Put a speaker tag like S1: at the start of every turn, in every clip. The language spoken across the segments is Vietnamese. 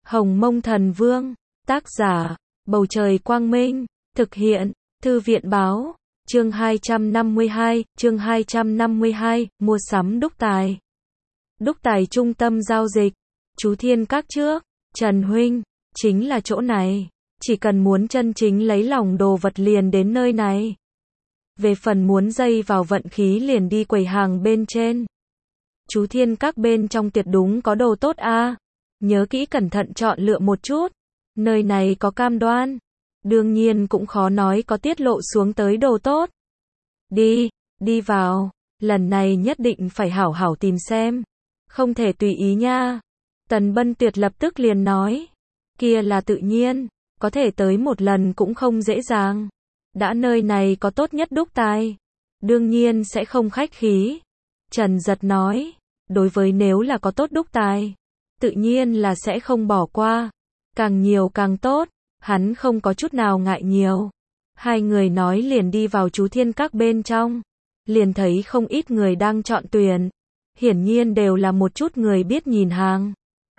S1: Hồng Mông Thần Vương, tác giả, Bầu Trời Quang Minh, thực hiện, Thư viện Báo, chương 252, mua sắm đúc tài. Đúc tài trung tâm giao dịch, chú Thiên Các trước, Trần Huynh, chính là chỗ này, chỉ cần muốn chân chính lấy lòng đồ vật liền đến nơi này. Về phần muốn dây vào vận khí liền đi quầy hàng bên trên. Chú Thiên Các bên trong tuyệt đúng có đồ tốt a. Nhớ kỹ cẩn thận chọn lựa một chút. Nơi này có cam đoan. Đương nhiên cũng khó nói có tiết lộ xuống tới đồ tốt. Đi vào. Lần này nhất định phải hảo hảo tìm xem. Không thể tùy ý nha. Tần Bân Tuyệt lập tức liền nói. Kia là tự nhiên. Có thể tới một lần cũng không dễ dàng. Đã nơi này có tốt nhất đúc tài. Đương nhiên sẽ không khách khí. Trần Giật nói. Đối với nếu là có tốt đúc tài. Tự nhiên là sẽ không bỏ qua. Càng nhiều càng tốt. Hắn không có chút nào ngại nhiều. Hai người nói liền đi vào chú Thiên Các bên trong. Liền thấy không ít người đang chọn tuyển. Hiển nhiên đều là một chút người biết nhìn hàng.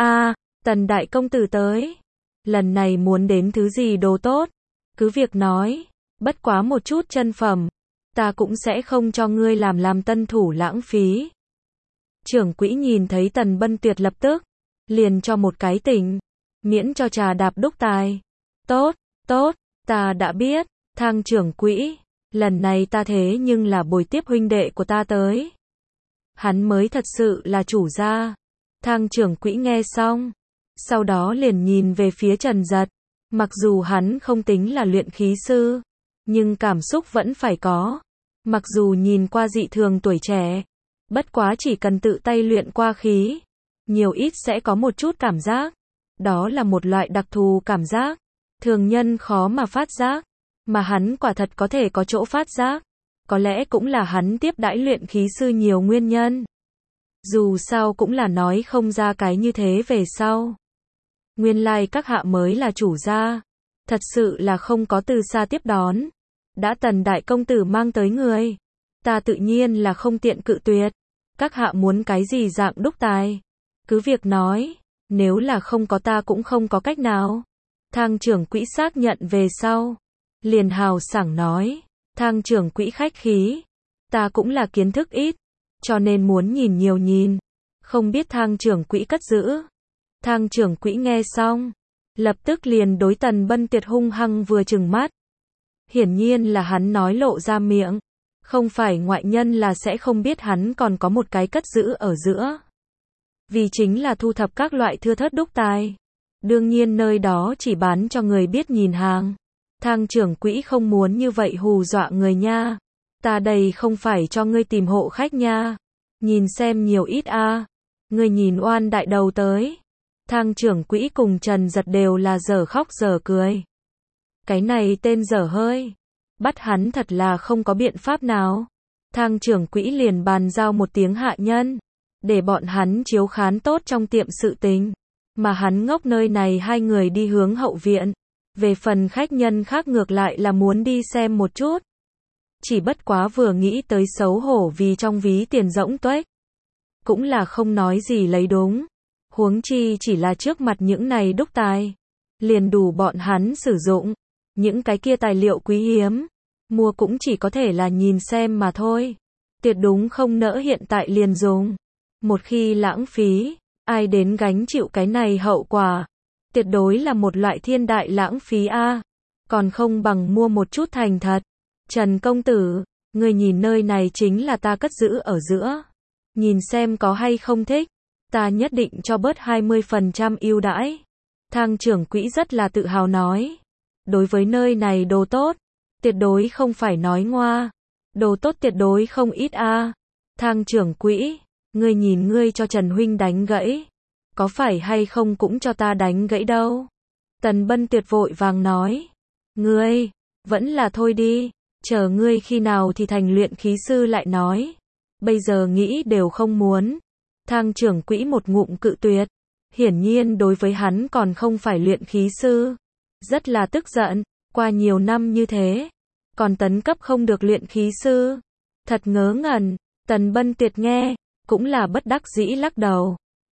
S1: Tần đại công tử tới. Lần này muốn đến thứ gì đồ tốt. Cứ việc nói. Bất quá một chút chân phẩm. Ta cũng sẽ không cho ngươi làm tân thủ lãng phí. Trưởng quỹ nhìn thấy Tần Bân Tuyệt lập tức. Liền cho một cái tỉnh. Miễn cho trà đạp đúc tài. Tốt, ta đã biết. Thang trưởng quỹ. Lần này ta thế nhưng là bồi tiếp huynh đệ của ta tới. Hắn mới thật sự là chủ gia. Thang trưởng quỹ nghe xong. Sau đó liền nhìn về phía Trần Giật. Mặc dù hắn không tính là luyện khí sư. Nhưng cảm xúc vẫn phải có. Mặc dù nhìn qua dị thường tuổi trẻ. Bất quá chỉ cần tự tay luyện qua khí. Nhiều ít sẽ có một chút cảm giác. Đó là một loại đặc thù cảm giác. Thường nhân khó mà phát giác. Mà hắn quả thật có thể có chỗ phát giác. Có lẽ cũng là hắn tiếp đãi luyện khí sư nhiều nguyên nhân. Dù sao cũng là nói không ra cái như thế về sau. Nguyên lai các hạ mới là chủ gia. Thật sự là không có từ xa tiếp đón. Đã Tần đại công tử mang tới người. Ta tự nhiên là không tiện cự tuyệt. Các hạ muốn cái gì dạng đúc tài. Cứ việc nói. Nếu là không có ta cũng không có cách nào. Thang trưởng quỹ xác nhận về sau. Liền hào sảng nói. Thang trưởng quỹ khách khí. Ta cũng là kiến thức ít. Cho nên muốn nhìn nhiều nhìn. Không biết thang trưởng quỹ cất giữ. Thang trưởng quỹ nghe xong. Lập tức liền đối Tần Bân Tuyệt hung hăng vừa trừng mắt. Hiển nhiên là hắn nói lộ ra miệng. Không phải ngoại nhân là sẽ không biết hắn còn có một cái cất giữ ở giữa. Vì chính là thu thập các loại thưa thớt đúc tài. Đương nhiên nơi đó chỉ bán cho người biết nhìn hàng. Thang trưởng quỹ không muốn như vậy hù dọa người nha. Ta đây không phải cho ngươi tìm hộ khách nha. Nhìn xem nhiều ít a. Ngươi nhìn oan đại đầu tới. Thang trưởng quỹ cùng Trần Giật đều là dở khóc dở cười. Cái này tên dở hơi. Bắt hắn thật là không có biện pháp nào. Thang trưởng quỹ liền bàn giao một tiếng hạ nhân. Để bọn hắn chiếu khán tốt trong tiệm sự tình. Mà hắn ngốc nơi này hai người đi hướng hậu viện. Về phần khách nhân khác ngược lại là muốn đi xem một chút. Chỉ bất quá vừa nghĩ tới xấu hổ vì trong ví tiền rỗng tuếch. Cũng là không nói gì lấy đúng. Huống chi chỉ là trước mặt những này đúc tài. Liền đủ bọn hắn sử dụng. Những cái kia tài liệu quý hiếm. Mua cũng chỉ có thể là nhìn xem mà thôi. Tuyệt đúng không nỡ hiện tại liền dùng. Một khi lãng phí. Ai đến gánh chịu cái này hậu quả. Tuyệt đối là một loại thiên đại lãng phí a. Còn không bằng mua một chút thành thật. Trần công tử. Người nhìn nơi này chính là ta cất giữ ở giữa. Nhìn xem có hay không thích. Ta nhất định cho bớt 20% ưu đãi. Thang trưởng quỹ rất là tự hào nói. Đối với nơi này đồ tốt. Tuyệt đối không phải nói ngoa. Đồ tốt tuyệt đối không ít a. Thang trưởng quỹ. Ngươi nhìn ngươi cho Trần huynh đánh gãy. Có phải hay không cũng cho ta đánh gãy đâu. Tần Bân Tuyệt vội vàng nói. Ngươi. Vẫn là thôi đi. Chờ ngươi khi nào thì thành luyện khí sư lại nói. Bây giờ nghĩ đều không muốn. Thang trưởng quỹ một ngụm cự tuyệt. Hiển nhiên đối với hắn còn không phải luyện khí sư. Rất là tức giận. Qua nhiều năm như thế. Còn tấn cấp không được luyện khí sư. Thật ngớ ngẩn. Tần Bân Tuyệt nghe. Cũng là bất đắc dĩ lắc đầu.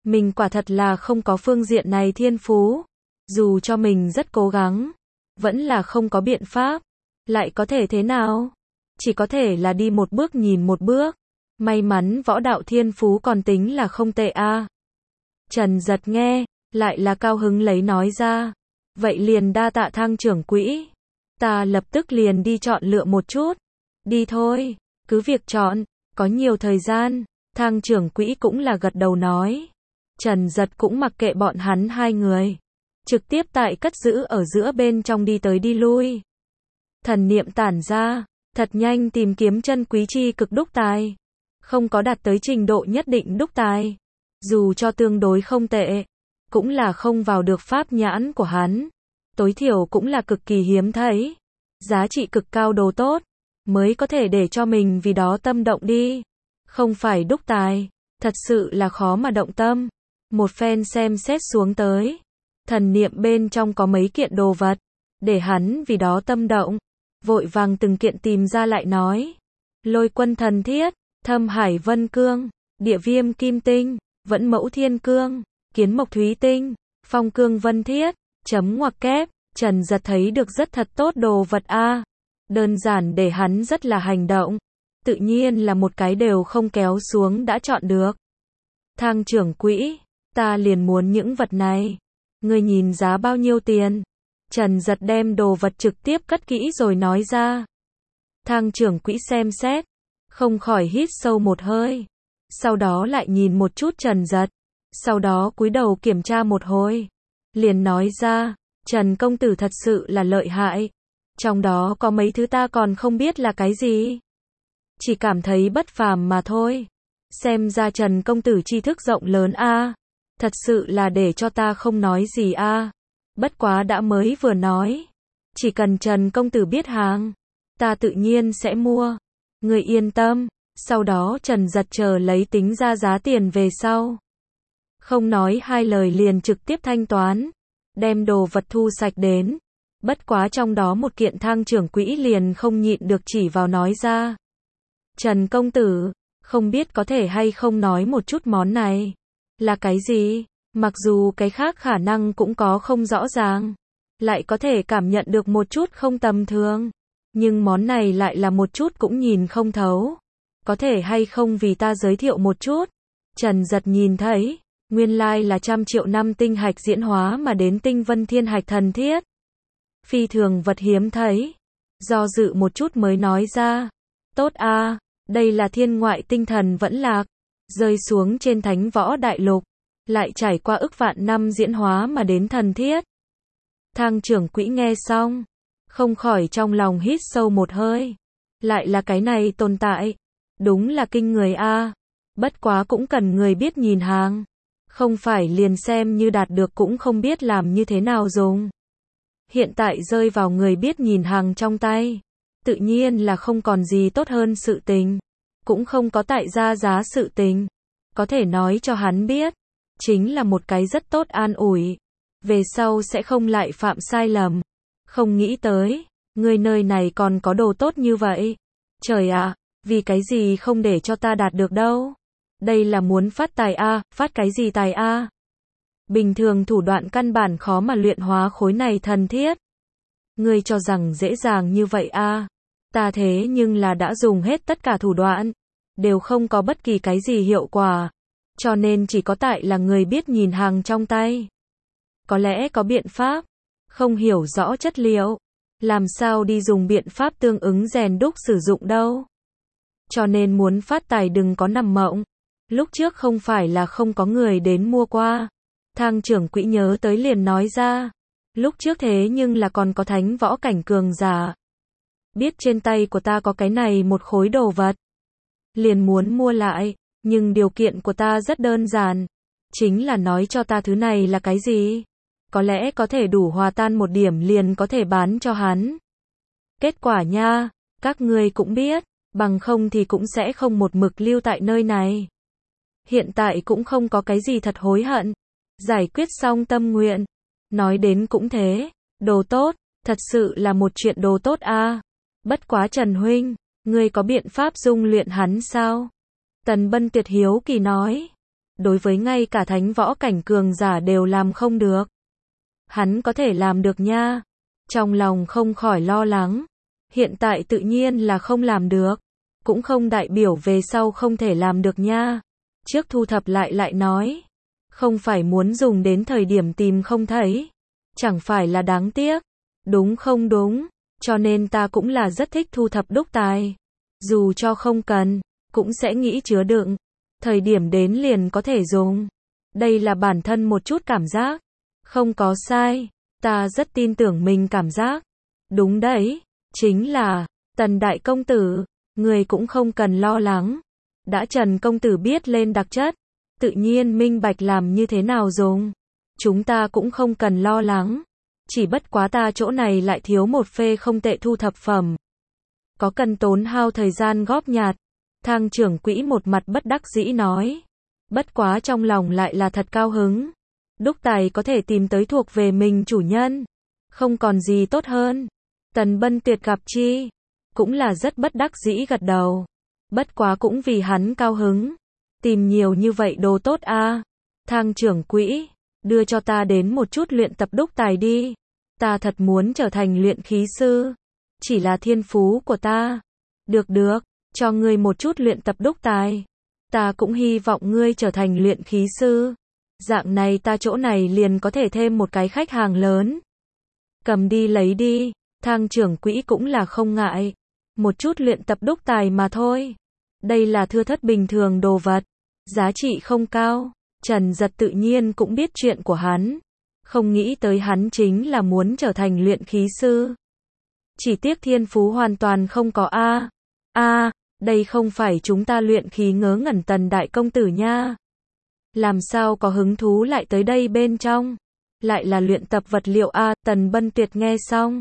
S1: Mình quả thật là không có phương diện này thiên phú. Dù cho mình rất cố gắng, vẫn là không có biện pháp. Lại có thể thế nào? Chỉ có thể là đi một bước nhìn một bước. May mắn võ đạo thiên phú còn tính là không tệ a. Trần Giật nghe, lại là cao hứng lấy nói ra. Vậy liền đa tạ Thang trưởng quỹ. Ta lập tức liền đi chọn lựa một chút. Đi thôi, cứ việc chọn, có nhiều thời gian. Thang trưởng quỹ cũng là gật đầu nói. Trần Giật cũng mặc kệ bọn hắn hai người. Trực tiếp tại cất giữ ở giữa bên trong đi tới đi lui. Thần niệm tản ra, thật nhanh tìm kiếm chân quý chi cực đúc tài. Không có đạt tới trình độ nhất định đúc tài. Dù cho tương đối không tệ, cũng là không vào được pháp nhãn của hắn. Tối thiểu cũng là cực kỳ hiếm thấy. Giá trị cực cao đồ tốt, mới có thể để cho mình vì đó tâm động đi. Không phải đúc tài, thật sự là khó mà động tâm. Một phen xem xét xuống tới. Thần niệm bên trong có mấy kiện đồ vật, để hắn vì đó tâm động. Vội vàng từng kiện tìm ra lại nói. Lôi quân thần thiết, thâm hải vân cương, địa viêm kim tinh, vẫn mẫu thiên cương, kiến mộc thúy tinh, phong cương vân thiết, chấm ngoặc kép. Trần Giật thấy được rất thật tốt đồ vật a. Đơn giản để hắn rất là hành động. Tự nhiên là một cái đều không kéo xuống đã chọn được. Thang trưởng quỹ, ta liền muốn những vật này. Ngươi nhìn giá bao nhiêu tiền? Trần Giật đem đồ vật trực tiếp cất kỹ rồi nói ra. Thang trưởng quỹ xem xét, không khỏi hít sâu một hơi. Sau đó lại nhìn một chút Trần Giật. Sau đó cúi đầu kiểm tra một hồi. Liền nói ra, Trần công tử thật sự là lợi hại. Trong đó có mấy thứ ta còn không biết là cái gì. Chỉ cảm thấy bất phàm mà thôi. Xem ra Trần công tử tri thức rộng lớn a. Thật sự là để cho ta không nói gì a. Bất quá đã mới vừa nói. Chỉ cần Trần công tử biết hàng, ta tự nhiên sẽ mua. Người yên tâm. Sau đó Trần Giật chờ lấy tính ra giá tiền về sau. Không nói hai lời liền trực tiếp thanh toán. Đem đồ vật thu sạch đến. Bất quá trong đó một kiện Thang trưởng quỹ liền không nhịn được chỉ vào nói ra. Trần công tử, không biết có thể hay không nói một chút món này. Là cái gì? Mặc dù cái khác khả năng cũng có không rõ ràng. Lại có thể cảm nhận được một chút không tầm thường. Nhưng món này lại là một chút cũng nhìn không thấu. Có thể hay không vì ta giới thiệu một chút. Trần Giật nhìn thấy. Nguyên lai là 100 triệu năm tinh hạch diễn hóa mà đến tinh vân thiên hạch thần thiết. Phi thường vật hiếm thấy. Do dự một chút mới nói ra. Tốt a, đây là thiên ngoại tinh thần vẫn lạc. Rơi xuống trên thánh võ đại lục. Lại trải qua ức vạn năm diễn hóa mà đến thần thiết. Thang trưởng quỹ nghe xong. Không khỏi trong lòng hít sâu một hơi. Lại là cái này tồn tại. Đúng là kinh người a. Bất quá cũng cần người biết nhìn hàng. Không phải liền xem như đạt được cũng không biết làm như thế nào dùng. Hiện tại rơi vào người biết nhìn hàng trong tay. Tự nhiên là không còn gì tốt hơn sự tình. Cũng không có tại ra giá sự tình. Có thể nói cho hắn biết. Chính là một cái rất tốt an ủi. Về sau sẽ không lại phạm sai lầm. Không nghĩ tới. Người nơi này còn có đồ tốt như vậy. Trời ạ, vì cái gì không để cho ta đạt được đâu. Đây là muốn phát tài a, phát cái gì tài a? Bình thường thủ đoạn căn bản khó mà luyện hóa khối này thần thiết. Ngươi cho rằng dễ dàng như vậy a? Ta thế nhưng là đã dùng hết tất cả thủ đoạn, đều không có bất kỳ cái gì hiệu quả. Cho nên chỉ có tại là người biết nhìn hàng trong tay. Có lẽ có biện pháp, không hiểu rõ chất liệu, làm sao đi dùng biện pháp tương ứng rèn đúc sử dụng đâu. Cho nên muốn phát tài đừng có nằm mộng. Lúc trước không phải là không có người đến mua qua. Thang trưởng quỹ nhớ tới liền nói ra. Lúc trước thế nhưng là còn có thánh võ cảnh cường giả. Biết trên tay của ta có cái này một khối đồ vật. Liền muốn mua lại. Nhưng điều kiện của ta rất đơn giản. Chính là nói cho ta thứ này là cái gì. Có lẽ có thể đủ hòa tan một điểm liền có thể bán cho hắn. Kết quả nha, các ngươi cũng biết. Bằng không thì cũng sẽ không một mực lưu tại nơi này. Hiện tại cũng không có cái gì thật hối hận. Giải quyết xong tâm nguyện. Nói đến cũng thế. Đồ tốt, thật sự là một chuyện đồ tốt a. Bất quá Trần huynh, ngươi có biện pháp dung luyện hắn sao? Tần Bân Tuyệt hiếu kỳ nói. đối với ngay cả thánh võ cảnh cường giả đều làm không được. Hắn có thể làm được nha. Trong lòng không khỏi lo lắng. Hiện tại tự nhiên là không làm được, cũng không đại biểu về sau không thể làm được nha. Trước thu thập lại nói, không phải muốn dùng đến thời điểm tìm không thấy, chẳng phải là đáng tiếc, đúng không đúng, cho nên ta cũng là rất thích thu thập đúc tài. Dù cho không cần, cũng sẽ nghĩ chứa đựng, thời điểm đến liền có thể dùng. Đây là bản thân một chút cảm giác, không có sai, ta rất tin tưởng mình cảm giác. Đúng đấy, chính là, Tần đại công tử, người cũng không cần lo lắng. Đã Trần công tử biết lên đặc chất, tự nhiên minh bạch làm như thế nào dùng. Chúng ta cũng không cần lo lắng. Chỉ bất quá ta chỗ này lại thiếu một phê không tệ thu thập phẩm. Có cần tốn hao thời gian góp nhặt. Thang trưởng quỹ một mặt bất đắc dĩ nói. Bất quá trong lòng lại là thật cao hứng. Đúc tài có thể tìm tới thuộc về mình chủ nhân. Không còn gì tốt hơn. Tần Bân Tuyệt gặp chi, cũng là rất bất đắc dĩ gật đầu. Bất quá cũng vì hắn cao hứng. Tìm nhiều như vậy đồ tốt a. Thang trưởng quỹ, đưa cho ta đến một chút luyện tập đúc tài đi. Ta thật muốn trở thành luyện khí sư. Chỉ là thiên phú của ta. Được, cho ngươi một chút luyện tập đúc tài. Ta cũng hy vọng ngươi trở thành luyện khí sư. Dạng này ta chỗ này liền có thể thêm một cái khách hàng lớn. Cầm đi lấy đi. Thang trưởng quỹ cũng là không ngại. Một chút luyện tập đúc tài mà thôi. Đây là thưa thất bình thường đồ vật. Giá trị không cao. Trần Giật tự nhiên cũng biết chuyện của hắn. Không nghĩ tới hắn chính là muốn trở thành luyện khí sư. Chỉ tiếc thiên phú hoàn toàn không có a. Đây không phải chúng ta luyện khí ngớ ngẩn Tần đại công tử nha. Làm sao có hứng thú lại tới đây bên trong. Lại là luyện tập vật liệu a. Tần Bân Tuyệt nghe xong,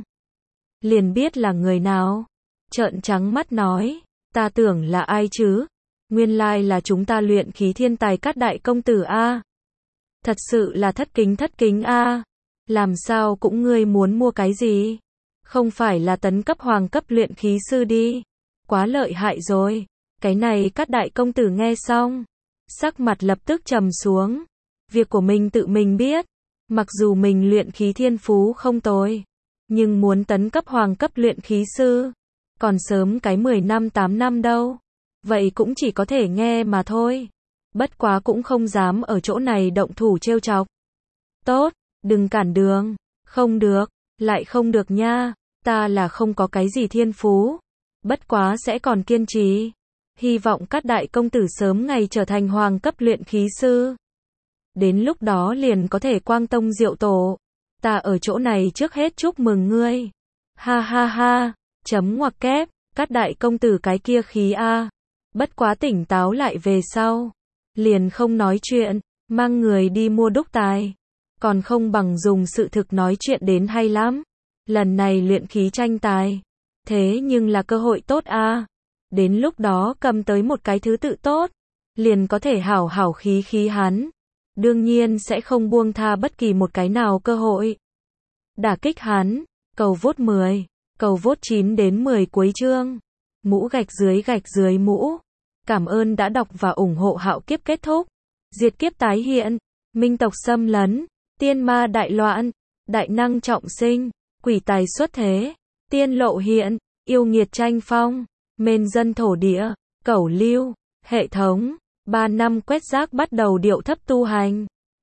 S1: liền biết là người nào. Trợn trắng mắt nói, ta tưởng là ai chứ? Nguyên lai là chúng ta luyện khí thiên tài Cát đại công tử a. Thật sự là thất kính a. Làm sao cũng ngươi muốn mua cái gì? Không phải là tấn cấp hoàng cấp luyện khí sư đi. Quá lợi hại rồi. Cái này Cát đại công tử nghe xong, sắc mặt lập tức trầm xuống. Việc của mình tự mình biết. Mặc dù mình luyện khí thiên phú không tồi, nhưng muốn tấn cấp hoàng cấp luyện khí sư, còn sớm cái 10 năm 8 năm đâu. Vậy cũng chỉ có thể nghe mà thôi. Bất quá cũng không dám ở chỗ này động thủ trêu chọc. Tốt, đừng cản đường. Không được, lại không được nha. Ta là không có cái gì thiên phú. Bất quá sẽ còn kiên trì. Hy vọng Cát đại công tử sớm ngày trở thành hoàng cấp luyện khí sư. Đến lúc đó liền có thể quang tông diệu tổ. Ta ở chỗ này trước hết chúc mừng ngươi. Ha ha ha, chấm ngoặc kép, Cát đại công tử cái kia khí a. Bất quá tỉnh táo lại về sau, liền không nói chuyện, mang người đi mua đúc tài. Còn không bằng dùng sự thực nói chuyện đến hay lắm. Lần này luyện khí tranh tài, thế nhưng là cơ hội tốt a. Đến lúc đó cầm tới một cái thứ tự tốt, liền có thể hảo hảo khí hắn. Đương nhiên sẽ không buông tha bất kỳ một cái nào cơ hội. Đả kích hắn, cầu vote 10, cầu vote 9 đến 10 cuối chương. Mũ gạch dưới mũ. Cảm ơn đã đọc và ủng hộ Hạo Kiếp kết thúc. Diệt kiếp tái hiện, minh tộc xâm lấn, tiên ma đại loạn, đại năng trọng sinh, quỷ tài xuất thế, tiên lộ hiện, yêu nghiệt tranh phong, mên dân thổ địa, cẩu lưu, hệ thống. 3 năm quét rác bắt đầu điệu thấp tu hành.